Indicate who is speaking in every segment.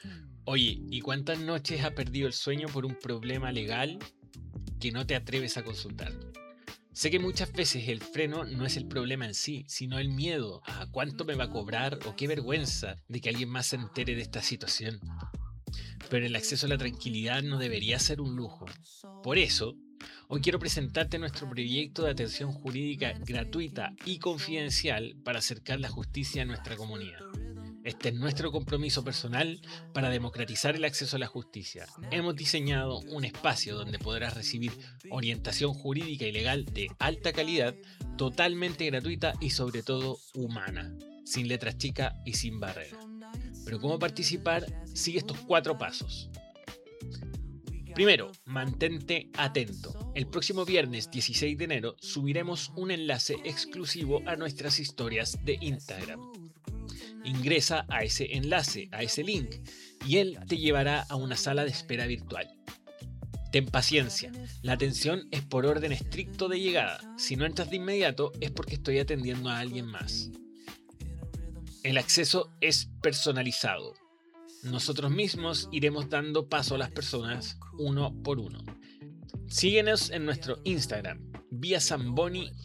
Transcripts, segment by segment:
Speaker 1: Oye, ¿y cuántas noches has perdido el sueño por un problema legal que no te atreves a consultar? Sé que muchas veces el freno no es el problema en sí, sino el miedo a cuánto me va a cobrar o qué vergüenza de que alguien más se entere de esta situación. Pero el acceso a la tranquilidad no debería ser un lujo. Por eso, hoy quiero presentarte nuestro proyecto de atención jurídica gratuita y confidencial para acercar la justicia a nuestra comunidad. Este es nuestro compromiso personal para democratizar el acceso a la justicia. Hemos diseñado un espacio donde podrás recibir orientación jurídica y legal de alta calidad, totalmente gratuita y sobre todo humana, sin letras chicas y sin barreras. Pero ¿cómo participar? Sigue estos 4 pasos. Primero, mantente atento. El próximo viernes 16 de enero subiremos un enlace exclusivo a nuestras historias de Instagram. Ingresa a ese enlace, a ese link, y él te llevará a una sala de espera virtual. Ten paciencia, la atención es por orden estricto de llegada. Si no entras de inmediato es porque estoy atendiendo a alguien más. El acceso es personalizado. Nosotros mismos iremos dando paso a las personas uno por uno. Síguenos en nuestro Instagram, viasamboni.cl.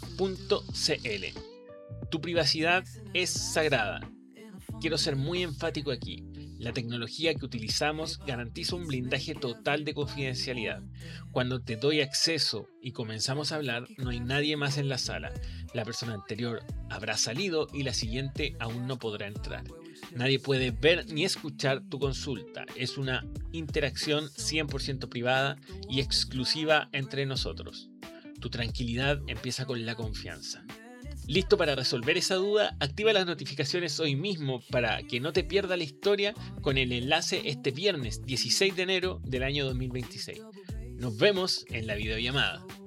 Speaker 1: Tu privacidad es sagrada. Quiero ser muy enfático aquí. La tecnología que utilizamos garantiza un blindaje total de confidencialidad. Cuando te doy acceso y comenzamos a hablar, no hay nadie más en la sala. La persona anterior habrá salido y la siguiente aún no podrá entrar. Nadie puede ver ni escuchar tu consulta. Es una interacción 100% privada y exclusiva entre nosotros. Tu tranquilidad empieza con la confianza. ¿Listo para resolver esa duda? Activa las notificaciones hoy mismo para que no te pierda la historia con el enlace este viernes 16 de enero del año 2026. Nos vemos en la videollamada.